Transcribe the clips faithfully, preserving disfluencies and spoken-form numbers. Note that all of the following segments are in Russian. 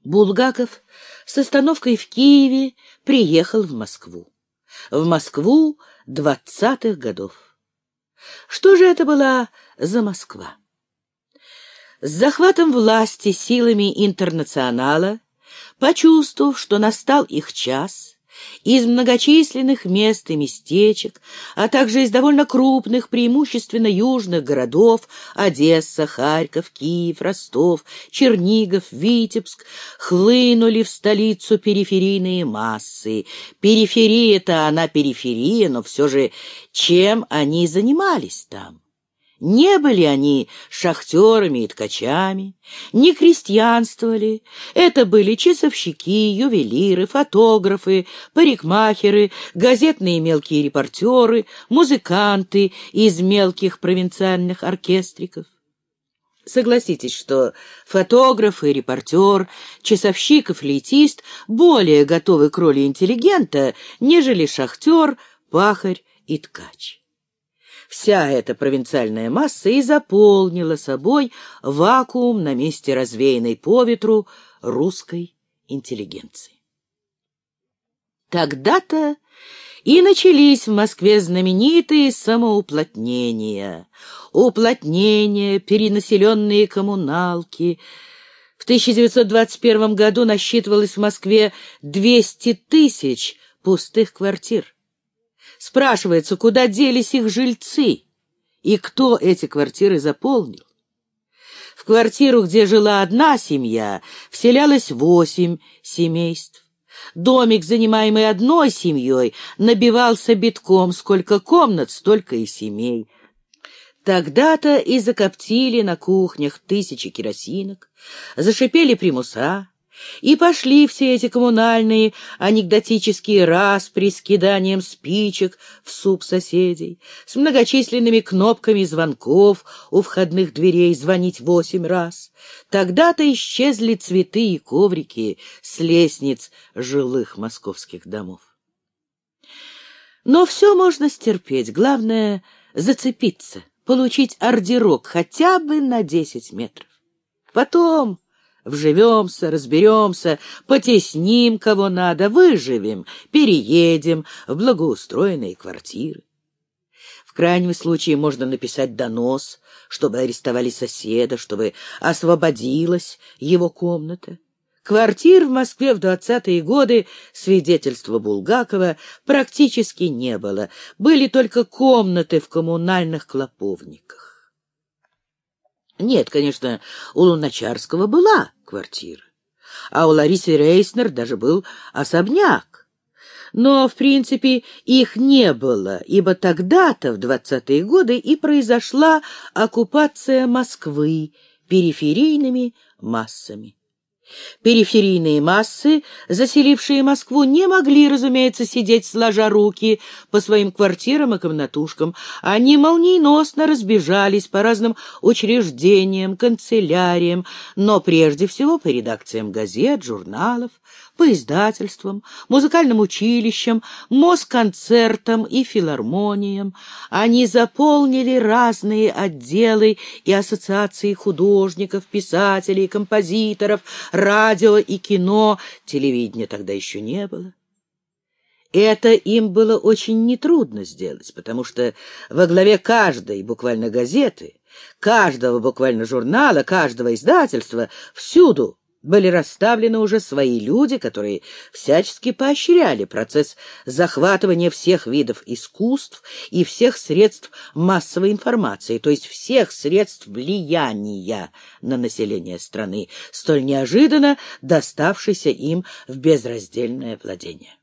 Булгаков с остановкой в Киеве приехал в Москву. В Москву двадцатых годов. Что же это была за Москва? С захватом власти силами интернационала, почувствовав, что настал их час, из многочисленных мест и местечек, а также из довольно крупных, преимущественно южных городов — Одесса, Харьков, Киев, Ростов, Чернигов, Витебск — хлынули в столицу периферийные массы. Периферия-то она периферия, но все же чем они занимались там? Не были они шахтерами и ткачами, не крестьянствовали. Это были часовщики, ювелиры, фотографы, парикмахеры, газетные мелкие репортеры, музыканты из мелких провинциальных оркестриков. Согласитесь, что фотограф и репортер, часовщик и флейтист более готовы к роли интеллигента, нежели шахтер, пахарь и ткач. Вся эта провинциальная масса и заполнила собой вакуум на месте развеянной по ветру русской интеллигенции. Тогда-то и начались в Москве знаменитые самоуплотнения, уплотнения, перенаселенные коммуналки. В тысяча девятьсот двадцать первом году насчитывалось в Москве двести тысяч пустых квартир. Спрашивается, куда делись их жильцы и кто эти квартиры заполнил. В квартиру, где жила одна семья, вселялось восемь семейств. Домик, занимаемый одной семьей, набивался битком: сколько комнат, столько и семей. Тогда-то и закоптили на кухнях тысячи керосинок, зашипели примуса, и пошли все эти коммунальные анекдотические распри с киданием спичек в суп соседей, с многочисленными кнопками звонков у входных дверей звонить восемь раз. Тогда-то исчезли цветы и коврики с лестниц жилых московских домов. Но все можно стерпеть, главное — зацепиться, получить ордерок хотя бы на десять метров. Потом вживемся, разберемся, потесним кого надо, выживем, переедем в благоустроенные квартиры. В крайнем случае можно написать донос, чтобы арестовали соседа, чтобы освободилась его комната. Квартир в Москве в двадцатые годы, свидетельство Булгакова, практически не было. Были только комнаты в коммунальных клоповниках. Нет, конечно, у Луначарского была квартира, а у Ларисы Рейснер даже был особняк. Но, в принципе, их не было, ибо тогда-то, в двадцатые годы, и произошла оккупация Москвы периферийными массами. Периферийные массы, заселившие Москву, не могли, разумеется, сидеть сложа руки по своим квартирам и комнатушкам. Они молниеносно разбежались по разным учреждениям, канцеляриям, но прежде всего по редакциям газет, журналов, по издательствам, музыкальным училищам, москонцертам и филармониям. Они заполнили разные отделы и ассоциации художников, писателей, композиторов, радио и кино, телевидения тогда еще не было. Это им было очень нетрудно сделать, потому что во главе каждой буквально газеты, каждого буквально журнала, каждого издательства всюду были расставлены уже свои люди, которые всячески поощряли процесс захватывания всех видов искусств и всех средств массовой информации, то есть всех средств влияния на население страны, столь неожиданно доставшейся им в безраздельное владение.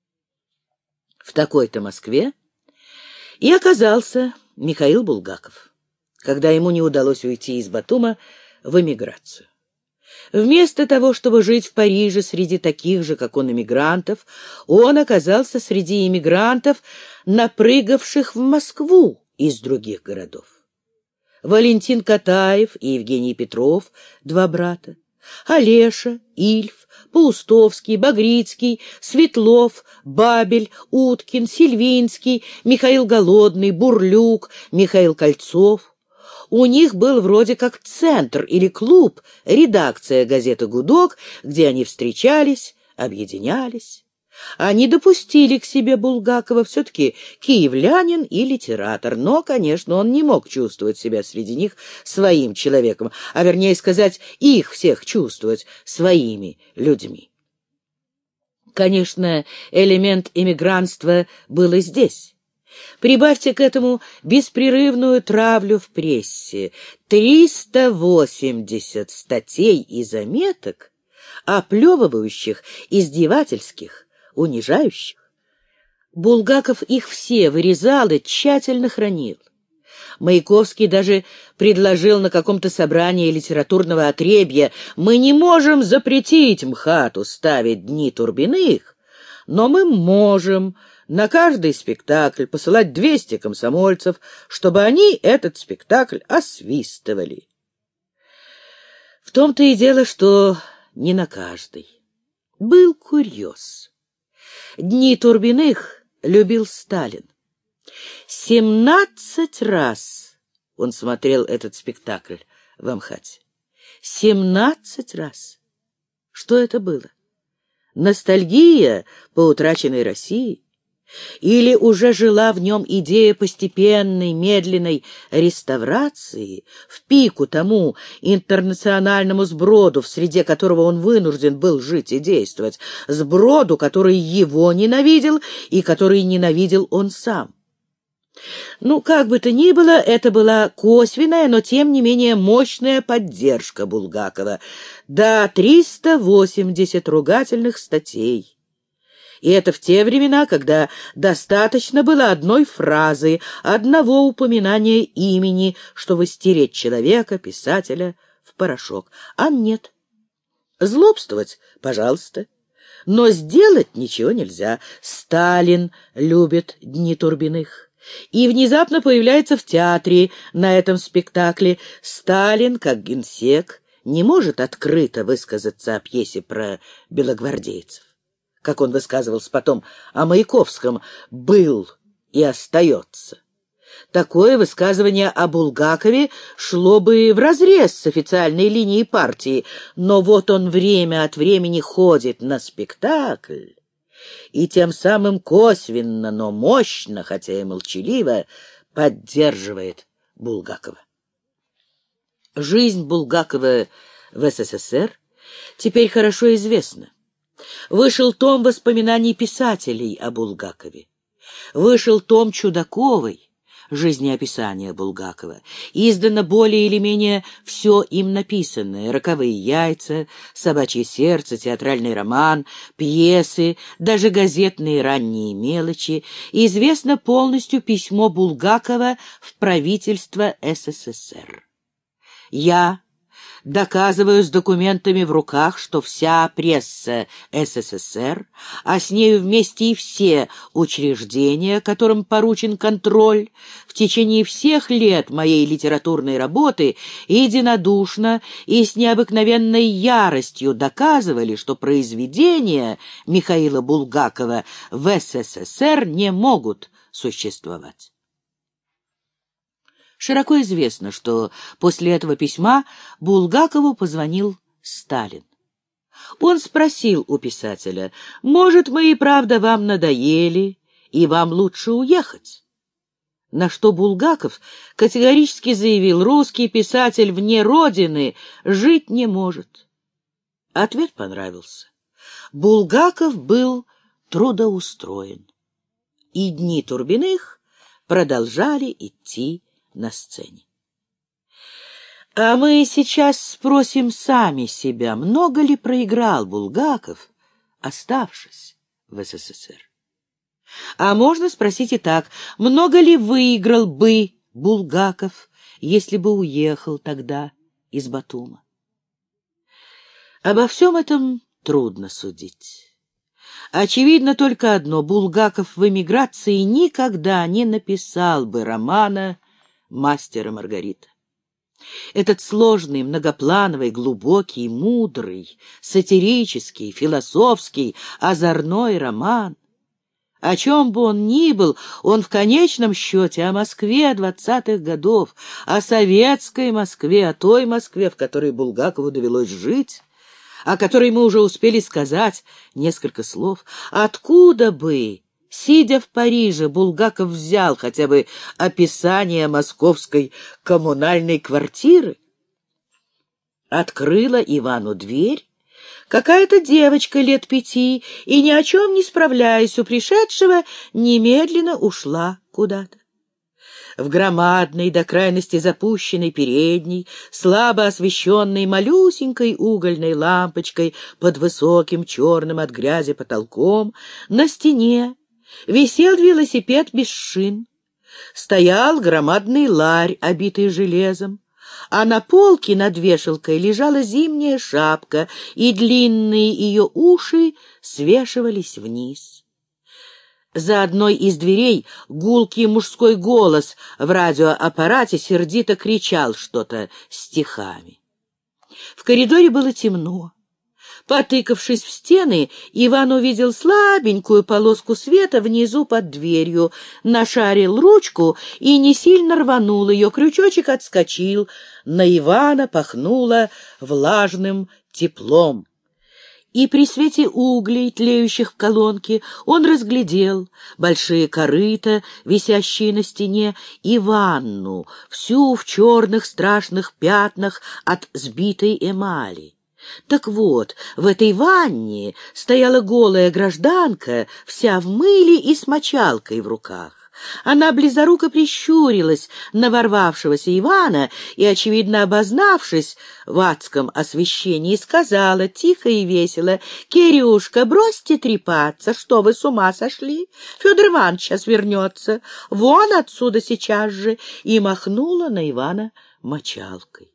В такой-то Москве и оказался Михаил Булгаков, когда ему не удалось уйти из Батума в эмиграцию. Вместо того, чтобы жить в Париже среди таких же, как он, эмигрантов, он оказался среди эмигрантов, напрыгавших в Москву из других городов. Валентин Катаев и Евгений Петров, два брата, Олеша, Ильф, Паустовский, Багрицкий, Светлов, Бабель, Уткин, Сильвинский, Михаил Голодный, Бурлюк, Михаил Кольцов. У них был вроде как центр или клуб, редакция газеты «Гудок», где они встречались, объединялись. Они допустили к себе Булгакова, все-таки киевлянин и литератор, но, конечно, он не мог чувствовать себя среди них своим человеком, а вернее сказать, их всех чувствовать своими людьми. Конечно, элемент эмигрантства был и здесь. Прибавьте к этому беспрерывную травлю в прессе, триста восемьдесят статей и заметок, оплевывающих, издевательских, унижающих. Булгаков их все вырезал и тщательно хранил. Маяковский даже предложил на каком-то собрании литературного отребья: «Мы не можем запретить МХАТу ставить Дни Турбиных, но мы можем на каждый спектакль посылать двести комсомольцев, чтобы они этот спектакль освистывали». В том-то и дело, что не на каждый. Был курьез. «Дни Турбиных» любил Сталин. Семнадцать раз он смотрел этот спектакль в МХАТе. Семнадцать раз. Что это было? Ностальгия по утраченной России? Или уже жила в нем идея постепенной, медленной реставрации, в пику тому интернациональному сброду, в среде которого он вынужден был жить и действовать, сброду, который его ненавидел и который ненавидел он сам? Ну, как бы то ни было, это была косвенная, но тем не менее мощная поддержка Булгакова. Да, триста восемьдесят ругательных статей. И это в те времена, когда достаточно было одной фразы, одного упоминания имени, чтобы стереть человека, писателя, в порошок. А нет. Злобствовать, пожалуйста. Но сделать ничего нельзя. Сталин любит Дни Турбиных. И внезапно появляется в театре на этом спектакле. Сталин, как генсек, не может открыто высказаться о пьесе про белогвардейцев. Как он высказывался потом о Маяковском, был и остается. Такое высказывание о Булгакове шло бы вразрез с официальной линией партии, но вот он время от времени ходит на спектакль и тем самым косвенно, но мощно, хотя и молчаливо, поддерживает Булгакова. Жизнь Булгакова в СССР теперь хорошо известна. Вышел том воспоминаний писателей о Булгакове. Вышел том Чудаковой, жизнеописание Булгакова. Издано более или менее все им написанное: «Роковые яйца», «Собачье сердце», театральный роман, пьесы, даже газетные ранние мелочи. Известно полностью письмо Булгакова в правительство СССР. «Я доказываю с документами в руках, что вся пресса СССР, а с нею вместе и все учреждения, которым поручен контроль, в течение всех лет моей литературной работы единодушно и с необыкновенной яростью доказывали, что произведения Михаила Булгакова в СССР не могут существовать». Широко известно, что после этого письма Булгакову позвонил Сталин. Он спросил у писателя: «Может, мы и правда вам надоели, и вам лучше уехать?» На что Булгаков категорически заявил: «Русский писатель вне родины жить не может». Ответ понравился. Булгаков был трудоустроен, и Дни Турбиных продолжали идти на сцене. А мы сейчас спросим сами себя, много ли проиграл Булгаков, оставшись в СССР? А можно спросить и так: много ли выиграл бы Булгаков, если бы уехал тогда из Батума? Обо всем этом трудно судить. Очевидно только одно: Булгаков в эмиграции никогда не написал бы романа «Мастер и Маргарита». Этот сложный, многоплановый, глубокий, мудрый, сатирический, философский, озорной роман О чем бы он ни был, он в конечном счете о Москве двадцатых годов, о советской Москве, о той Москве, в которой Булгакову довелось жить, о которой мы уже успели сказать несколько слов. Откуда бы, сидя в Париже, Булгаков взял хотя бы описание московской коммунальной квартиры? Открыла Ивану дверь какая-то девочка лет пяти и, ни о чем не справляясь у пришедшего, немедленно ушла куда-то. В громадной, до крайности запущенной передней, слабо освещенной малюсенькой угольной лампочкой под высоким черным от грязи потолком, на стене висел велосипед без шин, стоял громадный ларь, обитый железом, а на полке над вешалкой лежала зимняя шапка, и длинные ее уши свешивались вниз. За одной из дверей гулкий мужской голос в радиоаппарате сердито кричал что-то стихами. В коридоре было темно. Потыкавшись в стены, Иван увидел слабенькую полоску света внизу под дверью, нашарил ручку и не сильно рванул ее. Крючочек отскочил. На Ивана пахнуло влажным теплом. И при свете углей, тлеющих в колонке, он разглядел большие корыта, висящие на стене, и ванну, всю в черных страшных пятнах от сбитой эмали. Так вот, в этой ванне стояла голая гражданка, вся в мыле и с мочалкой в руках. Она близоруко прищурилась на ворвавшегося Ивана и, очевидно обознавшись в адском освещении, сказала тихо и весело: «Кирюшка, бросьте трепаться, что вы с ума сошли? Федор Иванович сейчас вернется, вон отсюда сейчас же!» И махнула на Ивана мочалкой.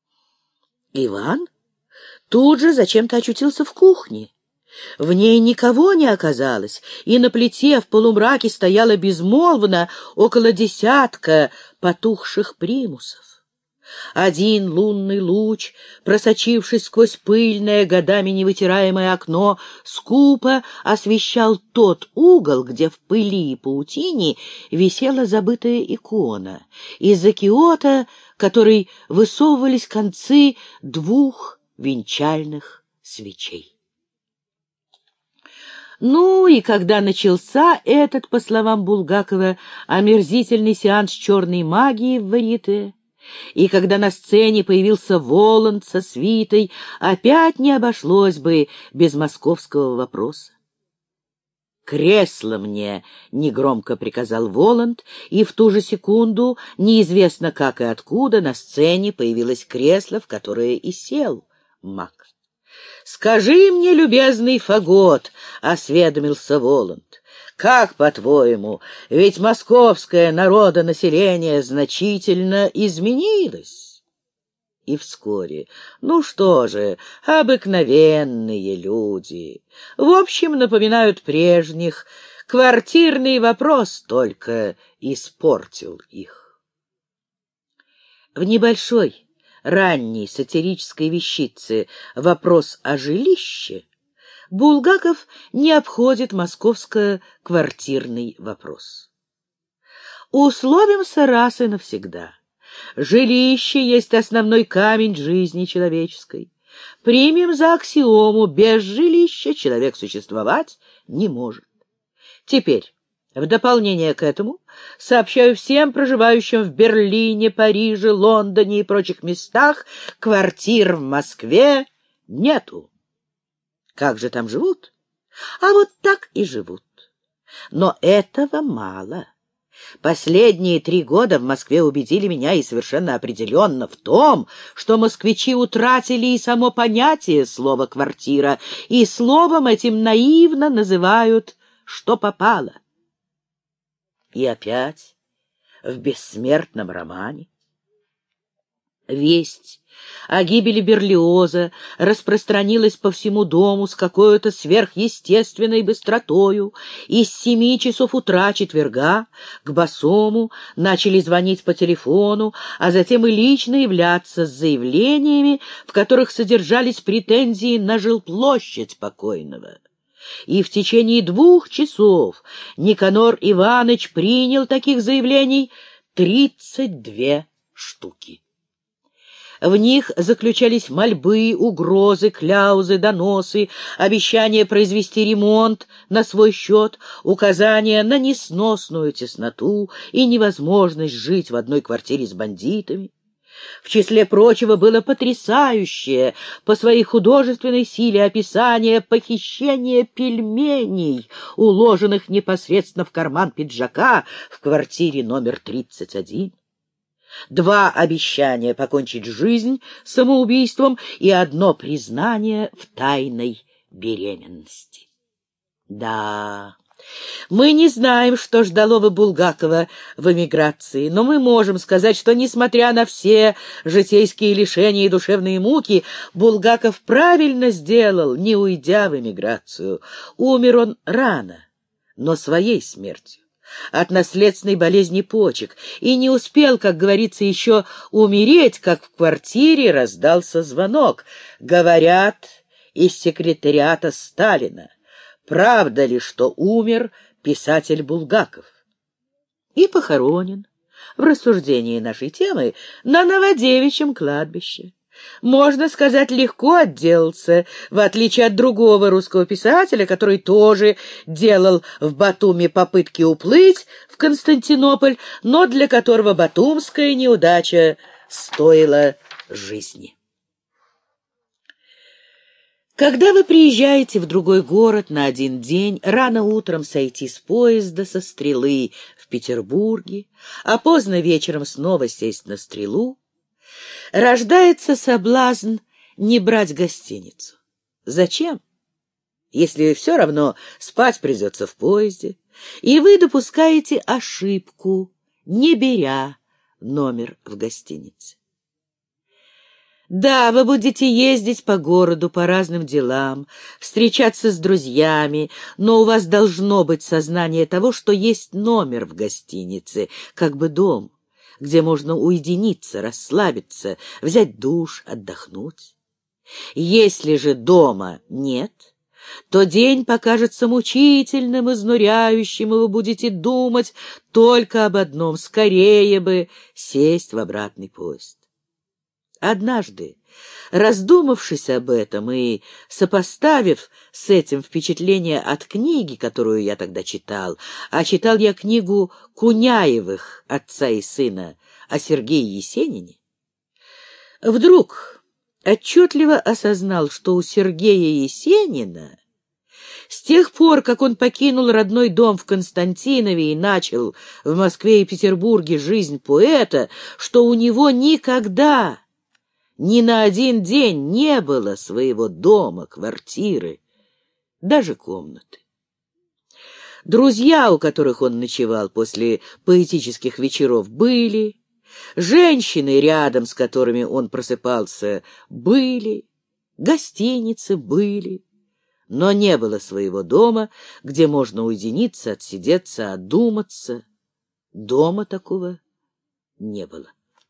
Иван тут же зачем-то очутился в кухне. В ней никого не оказалось, и на плите в полумраке стояло безмолвно около десятка потухших примусов. Один лунный луч, просочившись сквозь пыльное, годами невытираемое окно, скупо освещал тот угол, где в пыли и паутине висела забытая икона, из-за киота которой высовывались концы двух венчальных свечей. Ну и когда начался этот, по словам Булгакова, омерзительный сеанс черной магии в варьете, и когда на сцене появился Воланд со свитой, опять не обошлось бы без московского вопроса. «Кресло мне!» — негромко приказал Воланд, и в ту же секунду, неизвестно как и откуда, на сцене появилось кресло, в которое и сел маг. «Скажи мне, любезный Фагот», — осведомился Воланд, — «как, по-твоему, ведь московское народонаселение значительно изменилось?» И вскоре: «Ну что же, обыкновенные люди, в общем, напоминают прежних, квартирный вопрос только испортил их». В небольшой ранней сатирической вещице «Вопрос о жилище» Булгаков не обходит московско-квартирный вопрос. Условимся раз и навсегда: жилище есть основной камень жизни человеческой. Примем за аксиому: без жилища человек существовать не может. Теперь, в дополнение к этому, сообщаю всем проживающим в Берлине, Париже, Лондоне и прочих местах: квартир в Москве нету. Как же там живут? А вот так и живут. Но этого мало. Последние три года в Москве убедили меня, и совершенно определенно, в том, что москвичи утратили и само понятие слова «квартира», и словом этим наивно называют что попало. И опять в бессмертном романе весть о гибели Берлиоза распространилась по всему дому с какой-то сверхъестественной быстротою, и с семи часов утра четверга к Басому начали звонить по телефону, а затем и лично являться с заявлениями, в которых содержались претензии на жилплощадь покойного. И в течение двух часов Никанор Иванович принял таких заявлений тридцать две штуки. В них заключались мольбы, угрозы, кляузы, доносы, обещания произвести ремонт на свой счет, указания на несносную тесноту и невозможность жить в одной квартире с бандитами. В числе прочего было потрясающее по своей художественной силе описание похищения пельменей, уложенных непосредственно в карман пиджака в квартире номер тридцать один. Два обещания покончить жизнь самоубийством и одно признание в тайной беременности. Да, мы не знаем, что ждало бы Булгакова в эмиграции, но мы можем сказать, что, несмотря на все житейские лишения и душевные муки, Булгаков правильно сделал, не уйдя в эмиграцию. Умер он рано, но своей смертью, от наследственной болезни почек, и не успел, как говорится, еще умереть, как в квартире раздался звонок. Говорят, из секретариата Сталина. Правда ли, что умер писатель Булгаков? И похоронен, в рассуждении нашей темы, на Новодевичьем кладбище. Можно сказать, легко отделался, в отличие от другого русского писателя, который тоже делал в Батуми попытки уплыть в Константинополь, но для которого батумская неудача стоила жизни. Когда вы приезжаете в другой город на один день, рано утром сойти с поезда со Стрелы в Петербурге, а поздно вечером снова сесть на Стрелу, рождается соблазн не брать гостиницу. Зачем? Если все равно спать придется в поезде, и вы допускаете ошибку, не беря номер в гостинице. Да, вы будете ездить по городу по разным делам, встречаться с друзьями, но у вас должно быть сознание того, что есть номер в гостинице, как бы дом, где можно уединиться, расслабиться, взять душ, отдохнуть. Если же дома нет, то день покажется мучительным, изнуряющим, и вы будете думать только об одном — скорее бы сесть в обратный поезд. Однажды, раздумавшись об этом и сопоставив с этим впечатление от книги, которую я тогда читал, а читал я книгу Куняевых «Отца и сына» о Сергее Есенине, вдруг отчетливо осознал, что у Сергея Есенина с тех пор, как он покинул родной дом в Константинове и начал в Москве и Петербурге жизнь поэта, что у него никогда ни на один день не было своего дома, квартиры, даже комнаты. Друзья, у которых он ночевал после поэтических вечеров, были, женщины, рядом с которыми он просыпался, были, гостиницы были, но не было своего дома, где можно уединиться, отсидеться, одуматься. Дома такого не было.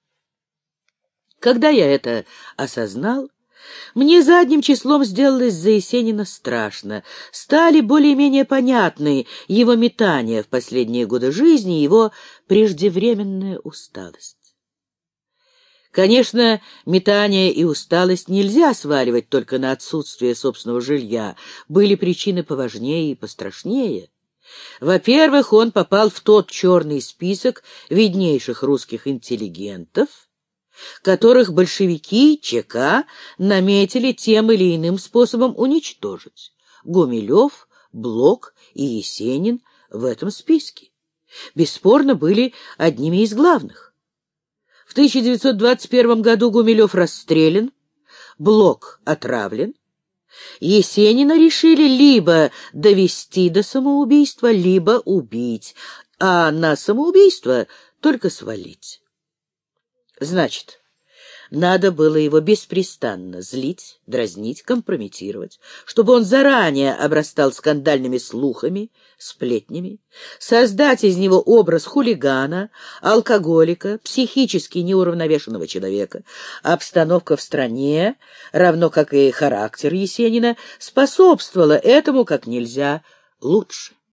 Когда я это осознал, мне задним числом сделалось за Есенина страшно. Стали более-менее понятны его метания в последние годы жизни, его преждевременная усталость. Конечно, метание и усталость нельзя сваливать только на отсутствие собственного жилья. Были причины поважнее и пострашнее. Во-первых, он попал в тот черный список виднейших русских интеллигентов, которых большевики ЧК наметили тем или иным способом уничтожить. Гумилев, Блок и Есенин в этом списке бесспорно были одними из главных. В тысяча девятьсот двадцать первом году Гумилев расстрелян, Блок отравлен. Есенина решили либо довести до самоубийства, либо убить, а на самоубийство только свалить. Значит, Надо было его беспрестанно злить, дразнить, компрометировать, чтобы он заранее обрастал скандальными слухами, сплетнями, создать из него образ хулигана, алкоголика, психически неуравновешенного человека. Обстановка в стране, равно как и характер Есенина, способствовала этому как нельзя лучше.